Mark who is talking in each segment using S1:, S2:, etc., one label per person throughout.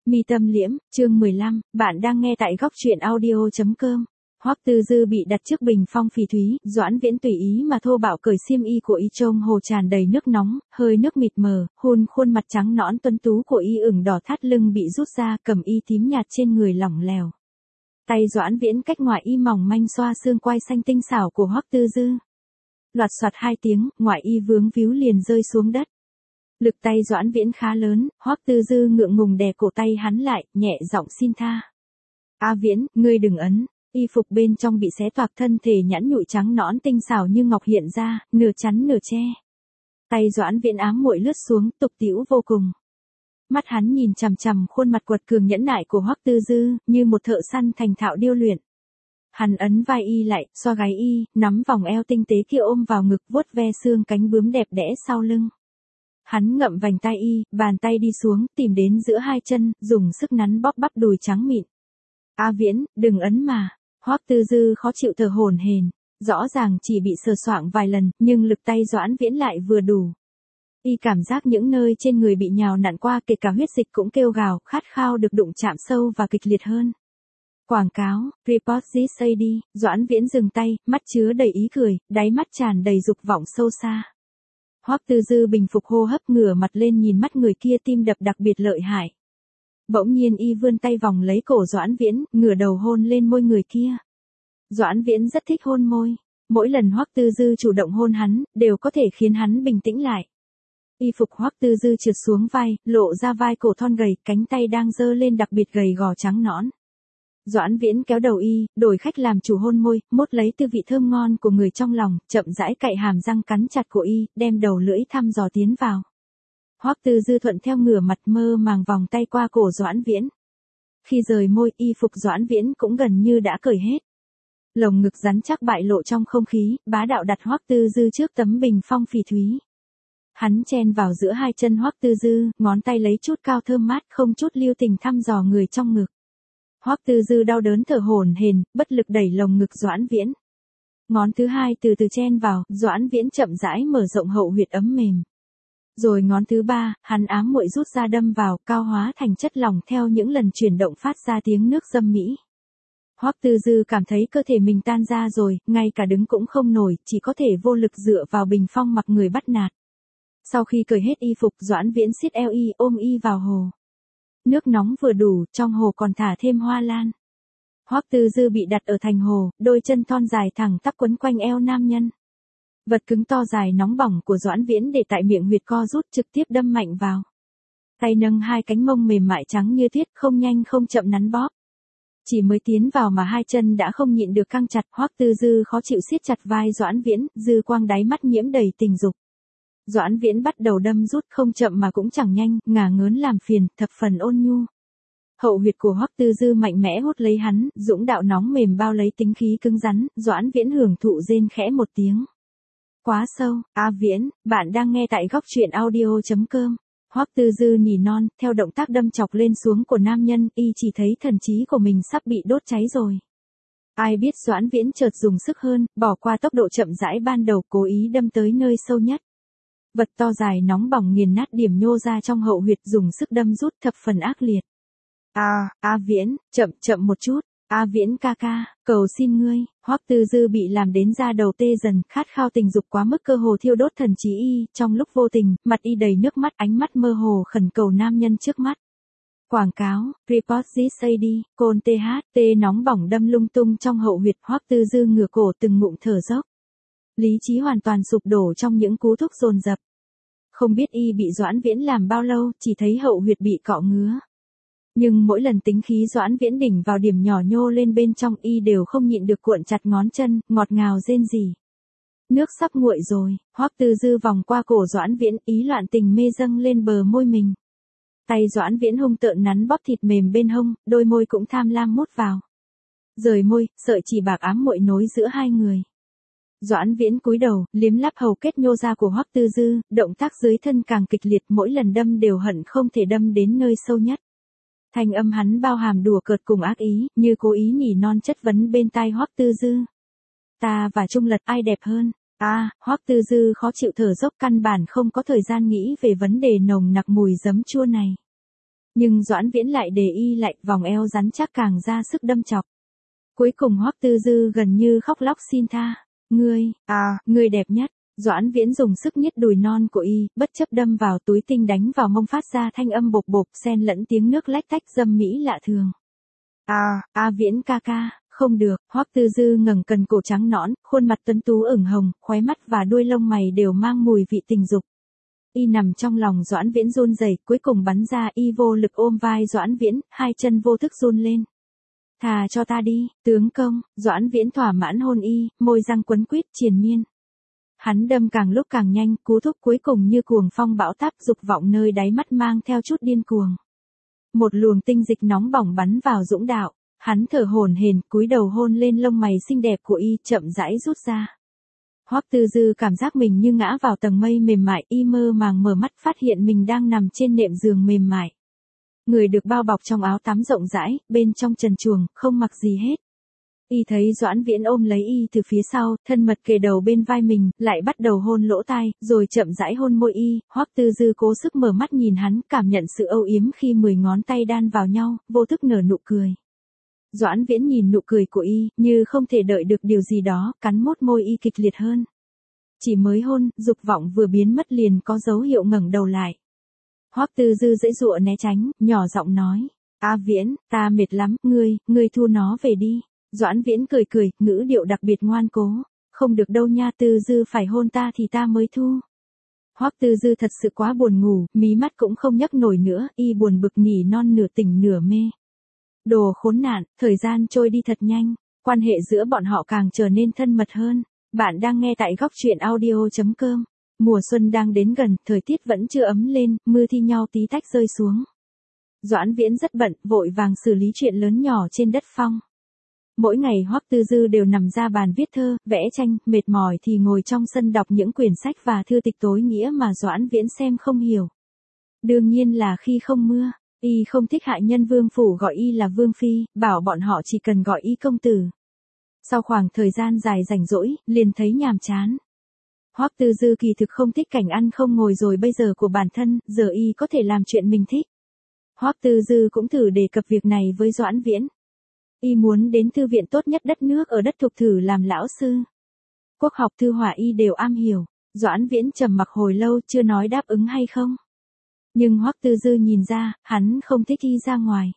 S1: Mi Tâm Liễm, chương 15, bạn đang nghe tại góc truyện audio.com. Hoắc Tư Dư bị đặt trước bình phong phỉ thúy, Doãn Viễn tùy ý mà thô bạo cởi xiêm y của y trông hồ tràn đầy nước nóng, hơi nước mịt mờ, hôn khuôn mặt trắng nõn tuấn tú của y ửng đỏ thắt lưng bị rút ra, cầm y tím nhạt trên người lỏng lẻo. Tay Doãn Viễn cách ngoại y mỏng manh xoa xương quai xanh tinh xảo của Hoắc Tư Dư. Loạt soạt hai tiếng, ngoại y vướng víu liền rơi xuống đất. Lực tay Doãn Viễn khá lớn, Hoắc Tư Dư ngượng ngùng đè cổ tay hắn lại, nhẹ giọng xin tha. A Viễn, ngươi đừng ấn. Y phục bên trong bị xé toạc, thân thể nhẵn nhụi trắng nõn tinh xảo như ngọc hiện ra, nửa chắn nửa che. Tay Doãn Viễn ám muội lướt xuống, tục tĩu vô cùng. Mắt hắn nhìn chằm chằm khuôn mặt quật cường nhẫn nại của Hoắc Tư Dư, như một thợ săn thành thạo điêu luyện. Hắn ấn vai y lại, xoa gáy y, nắm vòng eo tinh tế kia ôm vào ngực, vuốt ve xương cánh bướm đẹp đẽ sau lưng. Hắn ngậm vành tai y, bàn tay đi xuống, tìm đến giữa hai chân, dùng sức nắn bóp bắp đùi trắng mịn. A Viễn, đừng ấn mà. Hoắc Tư Dư khó chịu thở hổn hển, rõ ràng chỉ bị sờ soạng vài lần, nhưng lực tay Doãn Viễn lại vừa đủ. Y cảm giác những nơi trên người bị nhào nặn qua, kể cả huyết dịch cũng kêu gào, khát khao được đụng chạm sâu và kịch liệt hơn. Quảng cáo, report this AD, Doãn Viễn dừng tay, mắt chứa đầy ý cười, đáy mắt tràn đầy dục vọng sâu xa. Hoắc Tư Dư bình phục hô hấp, ngửa mặt lên nhìn mắt người kia, tim đập đặc biệt lợi hại. Bỗng nhiên y vươn tay vòng lấy cổ Doãn Viễn, ngửa đầu hôn lên môi người kia. Doãn Viễn rất thích hôn môi. Mỗi lần Hoắc Tư Dư chủ động hôn hắn, đều có thể khiến hắn bình tĩnh lại. Y phục Hoắc Tư Dư trượt xuống vai, lộ ra vai cổ thon gầy, cánh tay đang giơ lên đặc biệt gầy gò trắng nõn. Doãn Viễn kéo đầu y, đổi khách làm chủ hôn môi, mốt lấy tư vị thơm ngon của người trong lòng, chậm rãi cạy hàm răng cắn chặt của y, đem đầu lưỡi thăm dò tiến vào. Hoắc Tư Dư thuận theo ngửa mặt mơ màng vòng tay qua cổ Doãn Viễn. Khi rời môi, y phục Doãn Viễn cũng gần như đã cởi hết. Lồng ngực rắn chắc bại lộ trong không khí, bá đạo đặt Hoắc Tư Dư trước tấm bình phong phỉ thúy. Hắn chen vào giữa hai chân Hoắc Tư Dư, ngón tay lấy chút cao thơm mát, không chút lưu tình thăm dò người trong ngực. Hoắc Tư Dư đau đớn thở hổn hển, bất lực đẩy lồng ngực Doãn Viễn. Ngón thứ hai từ từ chen vào, Doãn Viễn chậm rãi mở rộng hậu huyệt ấm mềm. Rồi ngón thứ ba, hắn ám muội rút ra đâm vào, cao hóa thành chất lỏng theo những lần chuyển động phát ra tiếng nước dâm mỹ. Hoắc Tư Dư cảm thấy cơ thể mình tan ra rồi, ngay cả đứng cũng không nổi, chỉ có thể vô lực dựa vào bình phong mặc người bắt nạt. Sau khi cởi hết y phục, Doãn Viễn siết eo y, ôm y vào hồ. Nước nóng vừa đủ, trong hồ còn thả thêm hoa lan. Hoắc Tư Dư bị đặt ở thành hồ, đôi chân thon dài thẳng tắp quấn quanh eo nam nhân. Vật cứng to dài nóng bỏng của Doãn Viễn để tại miệng huyệt co rút, trực tiếp đâm mạnh vào. Tay nâng hai cánh mông mềm mại trắng như tuyết, không nhanh không chậm nắn bóp. Chỉ mới tiến vào mà hai chân đã không nhịn được căng chặt, Hoắc Tư Dư khó chịu siết chặt vai Doãn Viễn, dư quang đáy mắt nhiễm đầy tình dục. Doãn Viễn bắt đầu đâm rút, không chậm mà cũng chẳng nhanh, ngả ngớn làm phiền, thập phần ôn nhu. Hậu huyệt của Hoắc Tư Dư mạnh mẽ hút lấy hắn, dũng đạo nóng mềm bao lấy tính khí cứng rắn, Doãn Viễn hưởng thụ rên khẽ một tiếng. Quá sâu, A Viễn, bạn đang nghe tại góc truyện audio.com. Hoắc Tư Dư nỉ non, theo động tác đâm chọc lên xuống của nam nhân, y chỉ thấy thần trí của mình sắp bị đốt cháy rồi. Ai biết Doãn Viễn chợt dùng sức hơn, bỏ qua tốc độ chậm rãi ban đầu, cố ý đâm tới nơi sâu nhất. Vật to dài nóng bỏng nghiền nát điểm nhô ra trong hậu huyệt, dùng sức đâm rút thập phần ác liệt. A Viễn, chậm một chút. A Viễn ca ca, cầu xin ngươi. Hoắc Tư Dư bị làm đến da đầu tê dần, khát khao tình dục quá mức cơ hồ thiêu đốt thần trí y, trong lúc vô tình, mặt y đầy nước mắt, ánh mắt mơ hồ khẩn cầu nam nhân trước mắt. Quảng cáo, report this AD, cồn THT nóng bỏng đâm lung tung trong hậu huyệt, Hoắc Tư Dư ngửa cổ từng ngụm thở dốc. Lý trí hoàn toàn sụp đổ trong những cú thúc dồn dập. Không biết y bị Doãn Viễn làm bao lâu, chỉ thấy hậu huyệt bị cọ ngứa. Nhưng mỗi lần tính khí Doãn Viễn đỉnh vào điểm nhỏ nhô lên bên trong, y đều không nhịn được cuộn chặt ngón chân, ngọt ngào rên rỉ. Nước sắp nguội rồi, Hoắc Tư Dư vòng qua cổ Doãn Viễn, ý loạn tình mê dâng lên bờ môi mình. Tay Doãn Viễn hung tợn nắn bóp thịt mềm bên hông, đôi môi cũng tham lam mút vào. Rời môi, sợi chỉ bạc ám muội nối giữa hai người. Doãn Viễn cúi đầu, liếm láp hầu kết nhô ra của Hoắc Tư Dư, động tác dưới thân càng kịch liệt, mỗi lần đâm đều hận không thể đâm đến nơi sâu nhất. Thanh âm hắn bao hàm đùa cợt cùng ác ý, như cố ý nỉ non chất vấn bên tai Hoắc Tư Dư. Ta và Trung Lật ai đẹp hơn? Hoắc Tư Dư khó chịu thở dốc, căn bản không có thời gian nghĩ về vấn đề nồng nặc mùi giấm chua này. Nhưng Doãn Viễn lại để y lại, vòng eo rắn chắc càng ra sức đâm chọc. Cuối cùng Hoắc Tư Dư gần như khóc lóc xin tha. Ngươi đẹp nhất. Doãn Viễn dùng sức niết đùi non của y, bất chấp đâm vào túi tinh đánh vào mông phát ra thanh âm bộp bộp xen lẫn tiếng nước lách tách dâm mỹ lạ thường. Viễn ca ca, không được. Hoắc Tư Dư ngẩng cần cổ trắng nõn, khuôn mặt tuấn tú ửng hồng, khóe mắt và đuôi lông mày đều mang mùi vị tình dục. Y nằm trong lòng Doãn Viễn run rẩy, cuối cùng bắn ra, y vô lực ôm vai Doãn Viễn, hai chân vô thức run lên. Thà cho ta đi, tướng công. Doãn Viễn thỏa mãn hôn y, môi răng quấn quýt triền miên. Hắn đâm càng lúc càng nhanh, cú thúc cuối cùng như cuồng phong bão táp, dục vọng nơi đáy mắt mang theo chút điên cuồng. Một luồng tinh dịch nóng bỏng bắn vào dũng đạo, hắn thở hổn hển, cúi đầu hôn lên lông mày xinh đẹp của y, chậm rãi rút ra. Hoắc Tư Dư cảm giác mình như ngã vào tầng mây mềm mại, y mơ màng mở mắt phát hiện mình đang nằm trên nệm giường mềm mại. Người được bao bọc trong áo tắm rộng rãi, bên trong trần truồng, không mặc gì hết. Y thấy Doãn Viễn ôm lấy y từ phía sau, thân mật kề đầu bên vai mình, lại bắt đầu hôn lỗ tai, rồi chậm rãi hôn môi y. Hoắc Tư Dư cố sức mở mắt nhìn hắn, cảm nhận sự âu yếm khi 10 ngón tay đan vào nhau, vô thức nở nụ cười. Doãn Viễn nhìn nụ cười của y, như không thể đợi được điều gì đó, cắn mốt môi y kịch liệt hơn. Chỉ mới hôn, dục vọng vừa biến mất liền có dấu hiệu ngẩng đầu lại. Hoắc Tư Dư giãy giụa né tránh, nhỏ giọng nói, Viễn, ta mệt lắm, ngươi thu nó về đi. Doãn Viễn cười cười, ngữ điệu đặc biệt ngoan cố, không được đâu nha, Tư Dư phải hôn ta thì ta mới thu. Hoắc Tư Dư thật sự quá buồn ngủ, mí mắt cũng không nhấc nổi nữa, y buồn bực nhỉ non nửa tỉnh nửa mê. Đồ khốn nạn, thời gian trôi đi thật nhanh, quan hệ giữa bọn họ càng trở nên thân mật hơn. Bạn đang nghe tại góc truyện audio.com. Mùa xuân đang đến gần, thời tiết vẫn chưa ấm lên, mưa thi nhau tí tách rơi xuống. Doãn Viễn rất bận, vội vàng xử lý chuyện lớn nhỏ trên đất phong. Mỗi ngày Hoắc Tư Dư đều nằm ra bàn viết thơ, vẽ tranh, mệt mỏi thì ngồi trong sân đọc những quyển sách và thư tịch tối nghĩa mà Doãn Viễn xem không hiểu. Đương nhiên là khi không mưa, y không thích hạ nhân vương phủ gọi y là vương phi, bảo bọn họ chỉ cần gọi y công tử. Sau khoảng thời gian dài rảnh rỗi, liền thấy nhàm chán. Hoắc Tư Dư kỳ thực không thích cảnh ăn không ngồi rồi bây giờ của bản thân, giờ y có thể làm chuyện mình thích. Hoắc Tư Dư cũng thử đề cập việc này với Doãn Viễn. Y muốn đến thư viện tốt nhất đất nước ở đất Thục thử làm lão sư. Quốc học thư họa y đều am hiểu. Doãn Viễn trầm mặc hồi lâu chưa nói đáp ứng hay không. Nhưng Hoắc Tư Dư nhìn ra, hắn không thích y ra ngoài.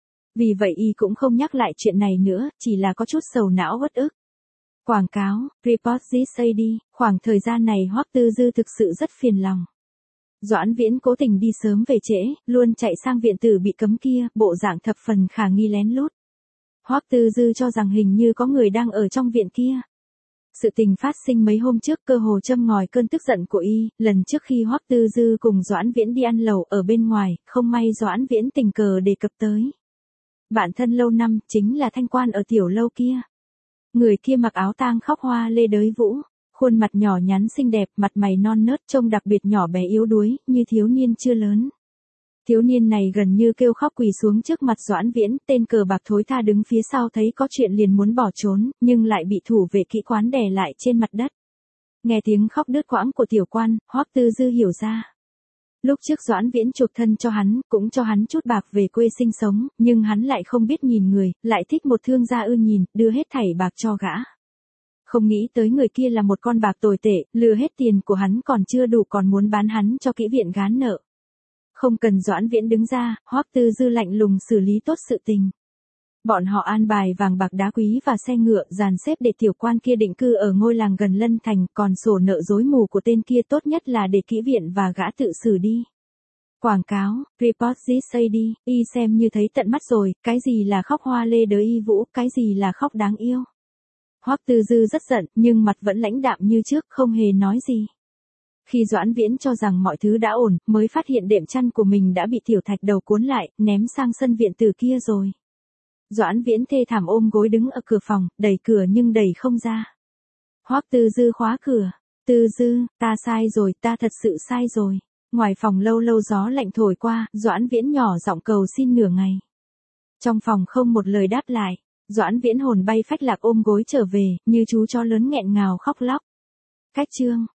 S1: Vì vậy y cũng không nhắc lại chuyện này nữa, chỉ là có chút sầu não uất ức. Quảng cáo, report this AD, khoảng thời gian này Hoắc Tư Dư thực sự rất phiền lòng. Doãn Viễn cố tình đi sớm về trễ, luôn chạy sang viện tử bị cấm kia, bộ dạng thập phần khả nghi lén lút. Hoắc Tư Dư cho rằng hình như có người đang ở trong viện kia. Sự tình phát sinh mấy hôm trước cơ hồ châm ngòi cơn tức giận của y, lần trước khi Hoắc Tư Dư cùng Doãn Viễn đi ăn lẩu ở bên ngoài, không may Doãn Viễn tình cờ đề cập tới. Bạn thân lâu năm, chính là thanh quan ở tiểu lâu kia. Người kia mặc áo tang khóc hoa lê đới vũ, khuôn mặt nhỏ nhắn xinh đẹp, mặt mày non nớt trông đặc biệt nhỏ bé yếu đuối, như thiếu niên chưa lớn. Thiếu niên này gần như kêu khóc quỳ xuống trước mặt Doãn Viễn, tên cờ bạc thối tha đứng phía sau thấy có chuyện liền muốn bỏ trốn, nhưng lại bị thủ vệ kỹ quán đè lại trên mặt đất. Nghe tiếng khóc đứt quãng của tiểu quan, Hoắc Tư Dư hiểu ra. Lúc trước Doãn Viễn chuộc thân cho hắn, cũng cho hắn chút bạc về quê sinh sống, nhưng hắn lại không biết nhìn người, lại thích một thương gia ưa nhìn, đưa hết thảy bạc cho gã. Không nghĩ tới người kia là một con bạc tồi tệ, lừa hết tiền của hắn còn chưa đủ còn muốn bán hắn cho kỹ viện gán nợ. Không cần Doãn Viễn đứng ra, Hoắc Tư Dư lạnh lùng xử lý tốt sự tình. Bọn họ an bài vàng bạc đá quý và xe ngựa dàn xếp để tiểu quan kia định cư ở ngôi làng gần Lân Thành, còn sổ nợ rối mù của tên kia tốt nhất là để kỹ viện và gã tự xử đi. Quảng cáo, report this AD, y xem như thấy tận mắt rồi, cái gì là khóc hoa lê đới y vũ, cái gì là khóc đáng yêu. Hoắc Tư Dư rất giận, nhưng mặt vẫn lãnh đạm như trước, không hề nói gì. Khi Doãn Viễn cho rằng mọi thứ đã ổn, mới phát hiện đệm chăn của mình đã bị tiểu thạch đầu cuốn lại, ném sang sân viện tử kia rồi. Doãn Viễn thê thảm ôm gối đứng ở cửa phòng, đẩy cửa nhưng đẩy không ra. Hoắc Tư Dư khóa cửa. Tư Dư, ta sai rồi, ta thật sự sai rồi. Ngoài phòng lâu lâu gió lạnh thổi qua, Doãn Viễn nhỏ giọng cầu xin nửa ngày. Trong phòng không một lời đáp lại, Doãn Viễn hồn bay phách lạc ôm gối trở về, như chú chó lớn nghẹn ngào khóc lóc. Cách chương.